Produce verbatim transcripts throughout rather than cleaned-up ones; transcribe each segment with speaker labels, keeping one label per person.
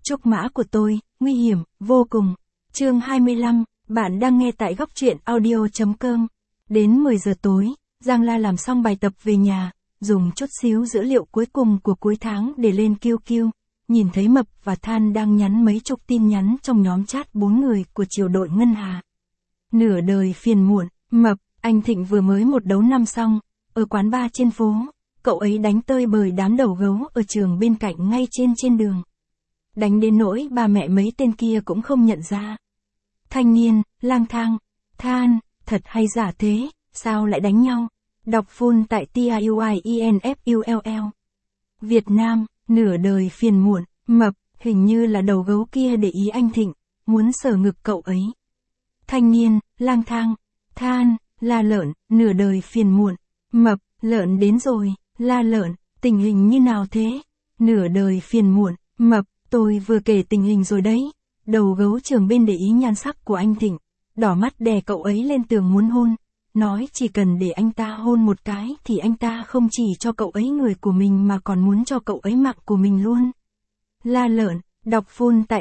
Speaker 1: Trúc mã của tôi, nguy hiểm, vô cùng. Chương hai mươi lăm, bạn đang nghe tại góc truyện audio.com. Đến mười giờ tối, Giang La làm xong bài tập về nhà, dùng chút xíu dữ liệu cuối cùng của cuối tháng để lên Q Q. Nhìn thấy Mập và Than đang nhắn mấy chục tin nhắn trong nhóm chat bốn người của triều đội Ngân Hà. Nửa đời phiền muộn, Mập, anh Thịnh vừa mới một đấu năm xong, ở quán bar trên phố, cậu ấy đánh tơi bời đám đầu gấu ở trường bên cạnh ngay trên trên đường. Đánh đến nỗi ba mẹ mấy tên kia cũng không nhận ra. Thanh niên, lang thang, Than, thật hay giả thế, sao lại đánh nhau? Đọc full tại TIUIENFULL. Việt Nam, nửa đời phiền muộn, Mập, hình như là đầu gấu kia để ý anh Thịnh, muốn sờ ngực cậu ấy. Thanh niên, lang thang, Than, La Lợn, nửa đời phiền muộn, Mập, Lợn đến rồi, La Lợn, tình hình như nào thế? Nửa đời phiền muộn, Mập, tôi vừa kể tình hình rồi đấy. Đầu gấu trường bên để ý nhan sắc của anh Thịnh, đỏ mắt đè cậu ấy lên tường muốn hôn, nói chỉ cần để anh ta hôn một cái thì anh ta không chỉ cho cậu ấy người của mình mà còn muốn cho cậu ấy mạng của mình luôn. La Lợn, đọc full tại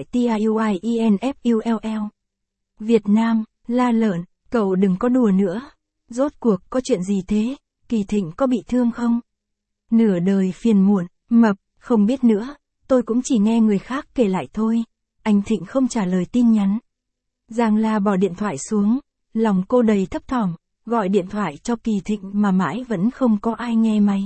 Speaker 1: TIUIENFULL. Việt Nam, La Lợn, cậu đừng có đùa nữa. Rốt cuộc có chuyện gì thế? Kỳ Thịnh có bị thương không? Nửa đời phiền muộn, Mập, không biết nữa, tôi cũng chỉ nghe người khác kể lại thôi. Anh Thịnh không trả lời tin nhắn. Giang La bỏ điện thoại xuống, lòng cô đầy thấp thỏm, gọi điện thoại cho Kỳ Thịnh mà mãi vẫn không có ai nghe máy.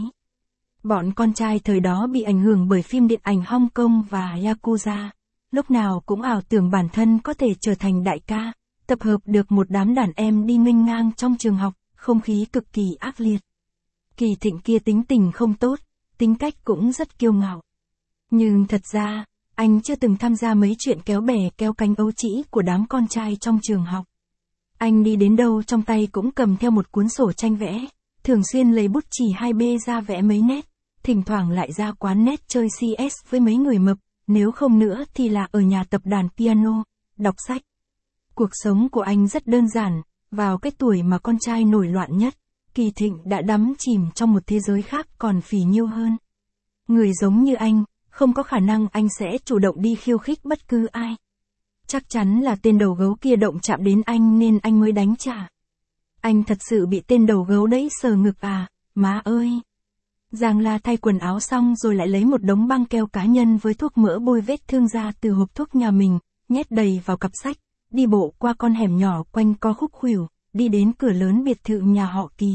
Speaker 1: Bọn con trai thời đó bị ảnh hưởng bởi phim điện ảnh Hong Kong và Yakuza, lúc nào cũng ảo tưởng bản thân có thể trở thành đại ca, tập hợp được một đám đàn em đi nghênh ngang trong trường học, không khí cực kỳ ác liệt. Kỳ Thịnh kia tính tình không tốt, tính cách cũng rất kiêu ngạo. Nhưng thật ra, anh chưa từng tham gia mấy chuyện kéo bè kéo cánh ấu trĩ của đám con trai trong trường học. Anh đi đến đâu trong tay cũng cầm theo một cuốn sổ tranh vẽ, thường xuyên lấy bút chì hai B ra vẽ mấy nét, thỉnh thoảng lại ra quán net chơi C S với mấy người Mập, nếu không nữa thì là ở nhà tập đàn piano, đọc sách. Cuộc sống của anh rất đơn giản, vào cái tuổi mà con trai nổi loạn nhất, Kỳ Thịnh đã đắm chìm trong một thế giới khác còn phì nhiêu hơn. Người giống như anh, không có khả năng anh sẽ chủ động đi khiêu khích bất cứ ai. Chắc chắn là tên đầu gấu kia động chạm đến anh nên anh mới đánh trả. Anh thật sự bị tên đầu gấu đấy sờ ngực à, má ơi. Giang La thay quần áo xong rồi lại lấy một đống băng keo cá nhân với thuốc mỡ bôi vết thương ra từ hộp thuốc nhà mình, nhét đầy vào cặp sách, đi bộ qua con hẻm nhỏ quanh co khúc khuỷu, đi đến cửa lớn biệt thự nhà họ Kỳ.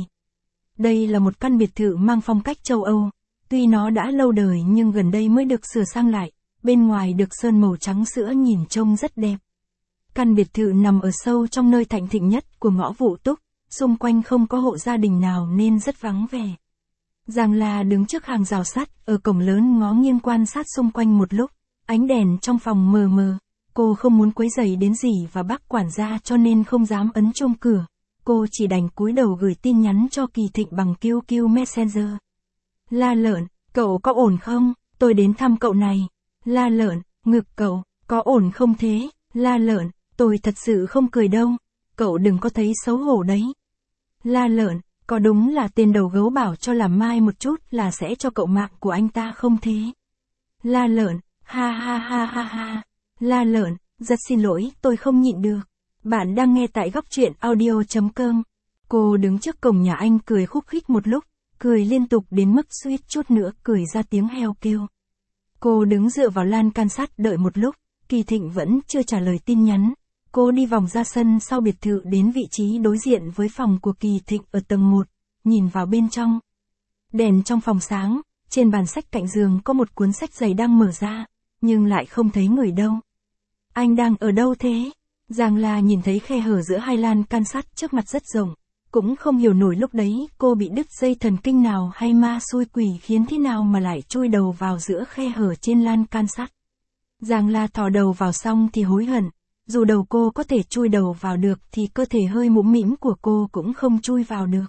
Speaker 1: Đây là một căn biệt thự mang phong cách châu Âu. Tuy nó đã lâu đời nhưng gần đây mới được sửa sang lại, bên ngoài được sơn màu trắng sữa nhìn trông rất đẹp. Căn biệt thự nằm ở sâu trong nơi thạnh thịnh nhất của ngõ Vũ Túc, xung quanh không có hộ gia đình nào nên rất vắng vẻ. Giang La đứng trước hàng rào sắt ở cổng lớn ngó nghiêng quan sát xung quanh một lúc, ánh đèn trong phòng mờ mờ, cô không muốn quấy rầy đến dì và bác quản gia cho nên không dám ấn chuông cửa, cô chỉ đành cúi đầu gửi tin nhắn cho Kỳ Thịnh bằng Q Q Messenger. La Lợn, cậu có ổn không? Tôi đến thăm cậu này. La Lợn, ngực cậu, có ổn không thế? La Lợn, tôi thật sự không cười đâu. Cậu đừng có thấy xấu hổ đấy. La Lợn, có đúng là tên đầu gấu bảo cho làm mai một chút là sẽ cho cậu mạng của anh ta không thế? La Lợn, ha ha ha ha ha. La Lợn, rất xin lỗi, tôi không nhịn được. Bạn đang nghe tại góc truyện audio.com. Cô đứng trước cổng nhà anh cười khúc khích một lúc. Cười liên tục đến mức suýt chút nữa cười ra tiếng heo kêu. Cô đứng dựa vào lan can sắt đợi một lúc, Kỳ Thịnh vẫn chưa trả lời tin nhắn. Cô đi vòng ra sân sau biệt thự đến vị trí đối diện với phòng của Kỳ Thịnh ở tầng một, nhìn vào bên trong. Đèn trong phòng sáng, trên bàn sách cạnh giường có một cuốn sách dày đang mở ra, nhưng lại không thấy người đâu. Anh đang ở đâu thế? Giang La nhìn thấy khe hở giữa hai lan can sắt trước mặt rất rộng. Cũng không hiểu nổi lúc đấy cô bị đứt dây thần kinh nào hay ma xui quỷ khiến thế nào mà lại chui đầu vào giữa khe hở trên lan can sắt. Giang La thò đầu vào xong thì hối hận, dù đầu cô có thể chui đầu vào được thì cơ thể hơi mũm mĩm của cô cũng không chui vào được.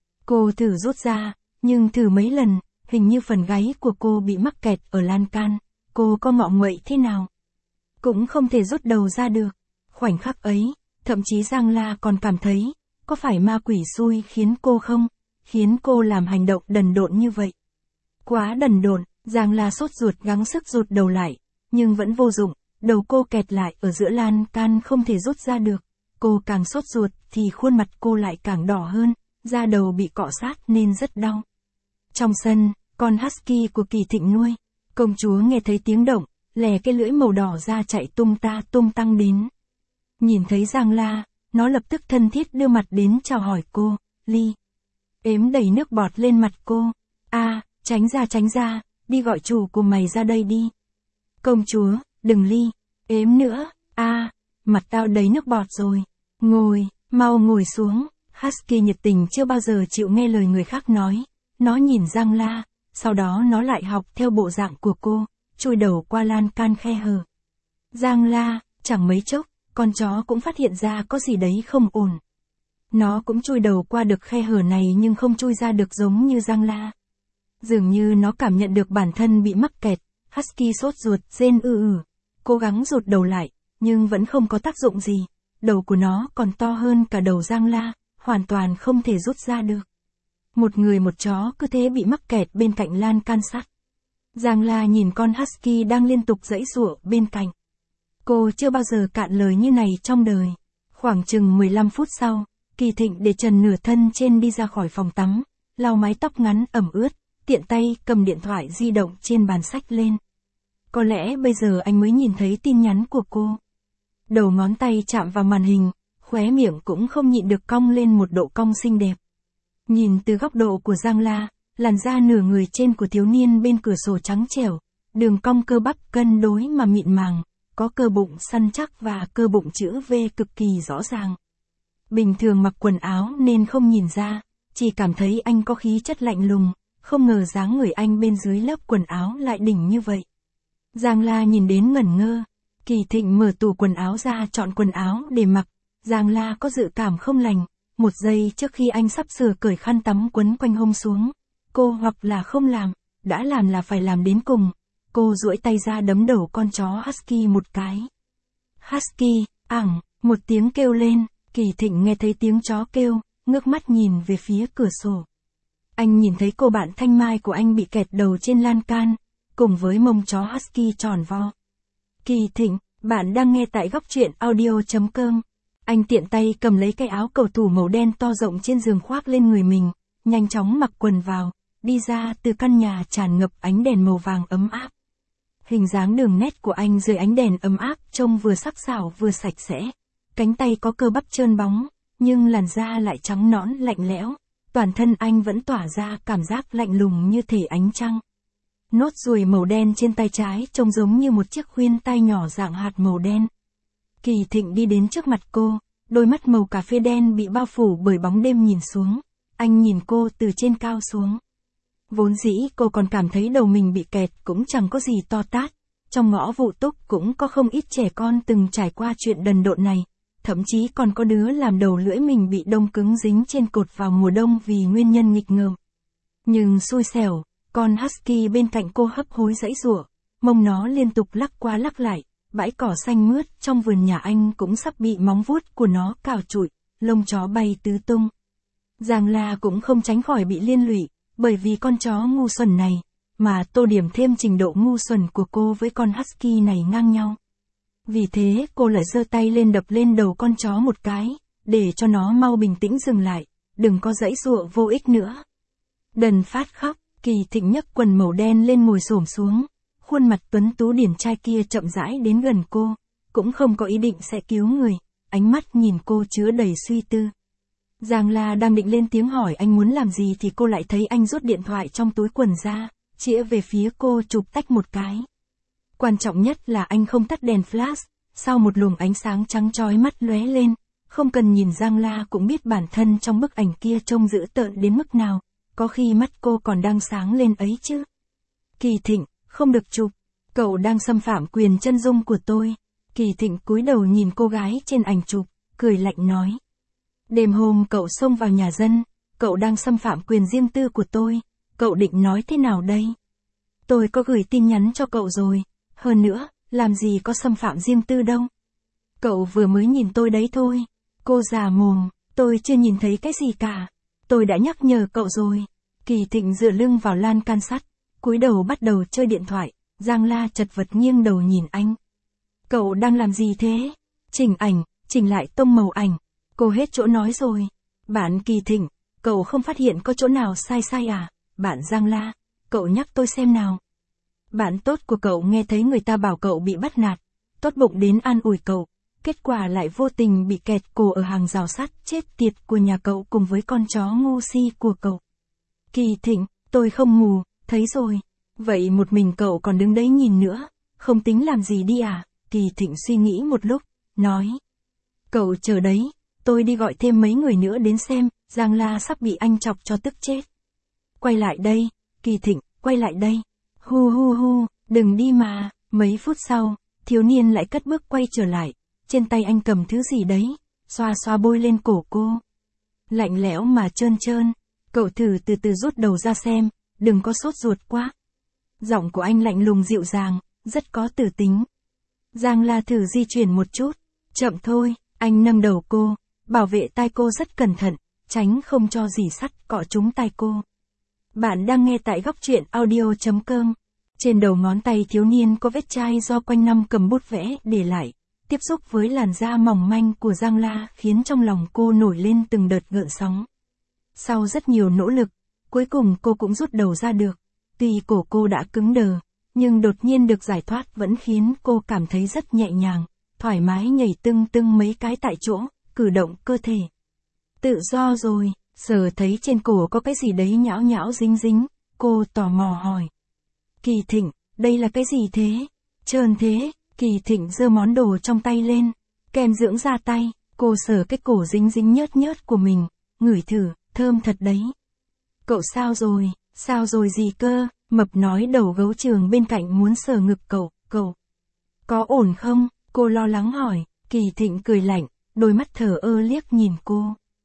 Speaker 1: Cô thử rút ra, nhưng thử mấy lần, hình như phần gáy của cô bị mắc kẹt ở lan can, cô có ngọ nguậy thế nào cũng không thể rút đầu ra được. Khoảnh khắc ấy, thậm chí Giang La còn cảm thấy, có phải ma quỷ xui khiến cô không, khiến cô làm hành động đần độn như vậy. Quá đần độn, Giang La sốt ruột gắng sức rụt đầu lại, nhưng vẫn vô dụng, đầu cô kẹt lại ở giữa lan can không thể rút ra được. Cô càng sốt ruột thì khuôn mặt cô lại càng đỏ hơn, da đầu bị cọ sát nên rất đau. Trong sân, con husky của Kỳ Thịnh nuôi, công chúa nghe thấy tiếng động, lè cái lưỡi màu đỏ ra chạy tung ta tung tăng đến. Nhìn thấy Giang La, nó lập tức thân thiết đưa mặt đến chào hỏi cô, Ly. Ếm đầy nước bọt lên mặt cô. A, tránh ra tránh ra, đi gọi chủ của mày ra đây đi. Công chúa, đừng Ly, ếm nữa, a, mặt tao đầy nước bọt rồi. Ngồi, mau ngồi xuống. Husky nhiệt tình chưa bao giờ chịu nghe lời người khác nói. Nó nhìn Giang La, sau đó nó lại học theo bộ dạng của cô, chui đầu qua lan can khe hở. Giang La, chẳng mấy chốc, con chó cũng phát hiện ra có gì đấy không ổn. Nó cũng chui đầu qua được khe hở này nhưng không chui ra được giống như Giang La. Dường như nó cảm nhận được bản thân bị mắc kẹt, Husky sốt ruột, rên ư ử. Cố gắng rụt đầu lại, nhưng vẫn không có tác dụng gì. Đầu của nó còn to hơn cả đầu Giang La, hoàn toàn không thể rút ra được. Một người một chó cứ thế bị mắc kẹt bên cạnh lan can sắt. Giang La nhìn con Husky đang liên tục giãy giụa bên cạnh. Cô chưa bao giờ cạn lời như này trong đời. Khoảng chừng mười lăm phút sau, Kỳ Thịnh để trần nửa thân trên đi ra khỏi phòng tắm, lau mái tóc ngắn ẩm ướt, tiện tay cầm điện thoại di động trên bàn sách lên. Có lẽ bây giờ anh mới nhìn thấy tin nhắn của cô. Đầu ngón tay chạm vào màn hình, khóe miệng cũng không nhịn được cong lên một độ cong xinh đẹp. Nhìn từ góc độ của Giang La, làn da nửa người trên của thiếu niên bên cửa sổ trắng trẻo, đường cong cơ bắp cân đối mà mịn màng, có cơ bụng săn chắc và cơ bụng chữ V cực kỳ rõ ràng. Bình thường mặc quần áo nên không nhìn ra, chỉ cảm thấy anh có khí chất lạnh lùng, không ngờ dáng người anh bên dưới lớp quần áo lại đỉnh như vậy. Giang La nhìn đến ngẩn ngơ. Kỳ Thịnh mở tủ quần áo ra chọn quần áo để mặc. Giang La có dự cảm không lành. Một giây trước khi anh sắp sửa cởi khăn tắm quấn quanh hông xuống, cô hoặc là không làm, đã làm là phải làm đến cùng. Cô duỗi tay ra đấm đầu con chó Husky một cái. Husky, ảng, một tiếng kêu lên. Kỳ Thịnh nghe thấy tiếng chó kêu, ngước mắt nhìn về phía cửa sổ. Anh nhìn thấy cô bạn thanh mai của anh bị kẹt đầu trên lan can, cùng với mông chó Husky tròn vo. Kỳ Thịnh, bạn đang nghe tại góc truyện audio chấm com. Anh tiện tay cầm lấy cái áo cầu thủ màu đen to rộng trên giường khoác lên người mình, nhanh chóng mặc quần vào, đi ra từ căn nhà tràn ngập ánh đèn màu vàng ấm áp. Hình dáng đường nét của anh dưới ánh đèn ấm áp trông vừa sắc sảo vừa sạch sẽ. Cánh tay có cơ bắp trơn bóng, nhưng làn da lại trắng nõn lạnh lẽo. Toàn thân anh vẫn tỏa ra cảm giác lạnh lùng như thể ánh trăng. Nốt ruồi màu đen trên tay trái trông giống như một chiếc khuyên tai nhỏ dạng hạt màu đen. Kỳ Thịnh đi đến trước mặt cô, đôi mắt màu cà phê đen bị bao phủ bởi bóng đêm nhìn xuống. Anh nhìn cô từ trên cao xuống. Vốn dĩ cô còn cảm thấy đầu mình bị kẹt cũng chẳng có gì to tát. Trong ngõ Vụ Túc cũng có không ít trẻ con từng trải qua chuyện đần độn này. Thậm chí còn có đứa làm đầu lưỡi mình bị đông cứng dính trên cột vào mùa đông vì nguyên nhân nghịch ngợm. Nhưng xui xẻo, con Husky bên cạnh cô hấp hối giãy giụa, mông nó liên tục lắc qua lắc lại, bãi cỏ xanh mướt trong vườn nhà anh cũng sắp bị móng vuốt của nó cào trụi, lông chó bay tứ tung. Giang La cũng không tránh khỏi bị liên lụy, bởi vì con chó ngu xuẩn này, mà tô điểm thêm trình độ ngu xuẩn của cô với con Husky này ngang nhau. Vì thế cô lại giơ tay lên đập lên đầu con chó một cái, để cho nó mau bình tĩnh dừng lại, đừng có giãy giụa vô ích nữa. Đần phát khóc, Kỳ Thịnh nhấc quần màu đen lên ngồi xổm xuống, khuôn mặt tuấn tú điển trai kia chậm rãi đến gần cô, cũng không có ý định sẽ cứu người, ánh mắt nhìn cô chứa đầy suy tư. Giang La đang định lên tiếng hỏi anh muốn làm gì thì cô lại thấy anh rút điện thoại trong túi quần ra, chĩa về phía cô chụp tách một cái. Quan trọng nhất là anh không tắt đèn flash, sau một luồng ánh sáng trắng chói mắt lóe lên, không cần nhìn Giang La cũng biết bản thân trong bức ảnh kia trông dữ tợn đến mức nào, có khi mắt cô còn đang sáng lên ấy chứ. Kỳ Thịnh, không được chụp, cậu đang xâm phạm quyền chân dung của tôi. Kỳ Thịnh cúi đầu nhìn cô gái trên ảnh chụp, cười lạnh nói. Đêm hôm cậu xông vào nhà dân, cậu đang xâm phạm quyền riêng tư của tôi, cậu định nói thế nào đây? Tôi có gửi tin nhắn cho cậu rồi, hơn nữa, làm gì có xâm phạm riêng tư đâu. Cậu vừa mới nhìn tôi đấy thôi. Cô già mồm, tôi chưa nhìn thấy cái gì cả. Tôi đã nhắc nhở cậu rồi. Kỳ Thịnh dựa lưng vào lan can sắt, cúi đầu bắt đầu chơi điện thoại, Giang La chật vật nghiêng đầu nhìn anh. Cậu đang làm gì thế? Chỉnh ảnh, chỉnh lại tông màu ảnh. Cô hết chỗ nói rồi. Bạn Kỳ Thịnh, cậu không phát hiện có chỗ nào sai sai à? Bạn Giang La, cậu nhắc tôi xem nào. Bạn tốt của cậu nghe thấy người ta bảo cậu bị bắt nạt, tốt bụng đến an ủi cậu, kết quả lại vô tình bị kẹt cổ ở hàng rào sắt chết tiệt của nhà cậu cùng với con chó ngu si của cậu. Kỳ Thịnh, tôi không mù, thấy rồi. Vậy một mình cậu còn đứng đấy nhìn nữa, không tính làm gì đi à? Kỳ Thịnh suy nghĩ một lúc, nói. Cậu chờ đấy, tôi đi gọi thêm mấy người nữa đến xem, Giang La sắp bị anh chọc cho tức chết. Quay lại đây, Kỳ Thịnh, quay lại đây. Hu hu hu, đừng đi mà. Mấy phút sau, thiếu niên lại cất bước quay trở lại, trên tay anh cầm thứ gì đấy, xoa xoa bôi lên cổ cô. Lạnh lẽo mà trơn trơn, cậu thử từ từ rút đầu ra xem, đừng có sốt ruột quá. Giọng của anh lạnh lùng dịu dàng, rất có tử tính. Giang La thử di chuyển một chút, chậm thôi, anh nâng đầu cô, bảo vệ tai cô rất cẩn thận, tránh không cho dì sắt cọ trúng tai cô. Bạn đang nghe tại góc truyện audio chấm com. Trên đầu ngón tay thiếu niên có vết chai do quanh năm cầm bút vẽ để lại, tiếp xúc với làn da mỏng manh của Giang La khiến trong lòng cô nổi lên từng đợt gợn sóng. Sau rất nhiều nỗ lực, cuối cùng cô cũng rút đầu ra được. Tuy cổ cô đã cứng đờ, nhưng đột nhiên được giải thoát vẫn khiến cô cảm thấy rất nhẹ nhàng, thoải mái nhảy tưng tưng mấy cái tại chỗ, cử động cơ thể. Tự do rồi, giờ thấy trên cổ có cái gì đấy nhão nhão dính dính, cô tò mò hỏi. Kỳ Thịnh, đây là cái gì thế? Trơn thế, Kỳ Thịnh giơ món đồ trong tay lên, kem dưỡng da tay, cô sờ cái cổ dính dính nhớt nhớt của mình, ngửi thử, thơm thật đấy. Cậu sao rồi, sao rồi gì cơ? Mập nói đầu gấu trường bên cạnh muốn sờ ngực cậu, cậu. Có ổn không? Cô lo lắng hỏi, Kỳ Thịnh cười lạnh, đôi mắt thờ ơ liếc nhìn cô.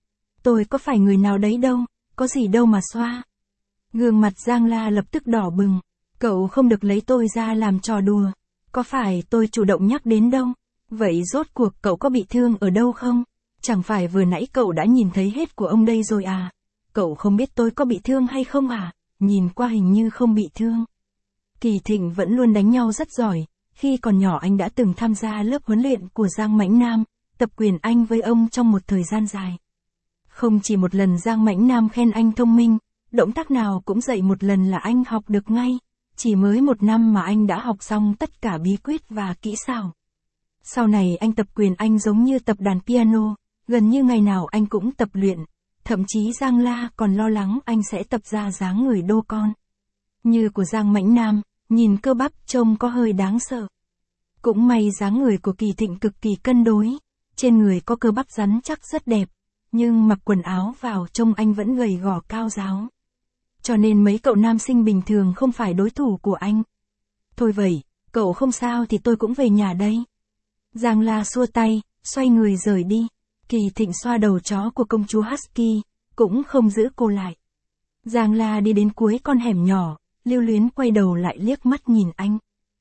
Speaker 1: Tôi có phải người nào đấy đâu, có gì đâu mà xoa. Gương mặt Giang La lập tức đỏ bừng, cậu không được lấy tôi ra làm trò đùa, có phải tôi chủ động nhắc đến đâu, vậy rốt cuộc cậu có bị thương ở đâu không? Chẳng phải vừa nãy cậu đã nhìn thấy hết của ông đây rồi à? Cậu không biết tôi có bị thương hay không à? Nhìn qua hình như không bị thương. Kỳ Thịnh vẫn luôn đánh nhau rất giỏi, khi còn nhỏ anh đã từng tham gia lớp huấn luyện của Giang Mãnh Nam, tập quyền Anh với ông trong một thời gian dài. Không chỉ một lần Giang Mãnh Nam khen anh thông minh, động tác nào cũng dạy một lần là anh học được ngay, chỉ mới một năm mà anh đã học xong tất cả bí quyết và kỹ xảo. Sau này anh tập quyền Anh giống như tập đàn piano, gần như ngày nào anh cũng tập luyện, thậm chí Giang La còn lo lắng anh sẽ tập ra dáng người đô con. Như của Giang Mãnh Nam, nhìn cơ bắp trông có hơi đáng sợ. Cũng may dáng người của Kỳ Thịnh cực kỳ cân đối, trên người có cơ bắp rắn chắc rất đẹp, nhưng mặc quần áo vào trông anh vẫn gầy gò cao ráo. Cho nên mấy cậu nam sinh bình thường không phải đối thủ của anh. Thôi vậy, cậu không sao thì tôi cũng về nhà đây. Giang La xua tay, xoay người rời đi. Kỳ Thịnh xoa đầu chó của công chúa Husky, cũng không giữ cô lại. Giang La đi đến cuối con hẻm nhỏ, lưu luyến quay đầu lại liếc mắt nhìn anh.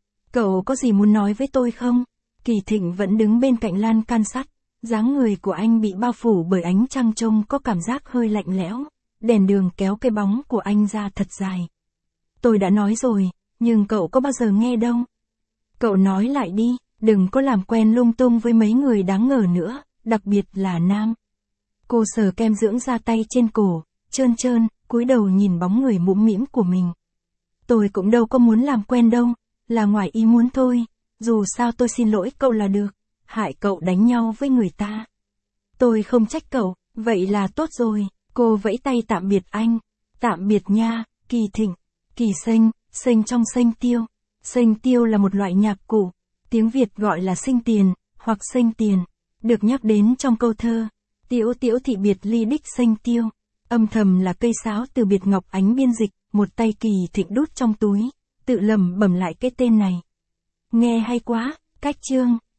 Speaker 1: Cậu có gì muốn nói với tôi không? Kỳ Thịnh vẫn đứng bên cạnh lan can sắt, dáng người của anh bị bao phủ bởi ánh trăng trông có cảm giác hơi lạnh lẽo, đèn đường kéo cái bóng của anh ra thật dài. Tôi đã nói rồi, nhưng cậu có bao giờ nghe đâu. Cậu nói lại đi, đừng có làm quen lung tung với mấy người đáng ngờ nữa, đặc biệt là nam. Cô sờ kem dưỡng da tay trên cổ, trơn trơn, cúi đầu nhìn bóng người mũm mĩm của mình. Tôi cũng đâu có muốn làm quen đâu, là ngoài ý muốn thôi, dù sao tôi xin lỗi cậu là được, hại cậu đánh nhau với người ta. Tôi không trách cậu, vậy là tốt rồi, cô vẫy tay tạm biệt anh, tạm biệt nha, Kỳ Thịnh, Kỳ Sinh, sinh trong sinh tiêu. Sinh tiêu là một loại nhạc cụ, tiếng Việt gọi là sinh tiền, hoặc sinh tiền, được nhắc đến trong câu thơ, Tiễu tiễu thị biệt ly đích sinh tiêu, âm thầm là cây sáo từ Biệt Ngọc Ánh biên dịch, một tay Kỳ Thịnh đút trong túi, tự lẩm bẩm lại cái tên này. Nghe hay quá, cách chương.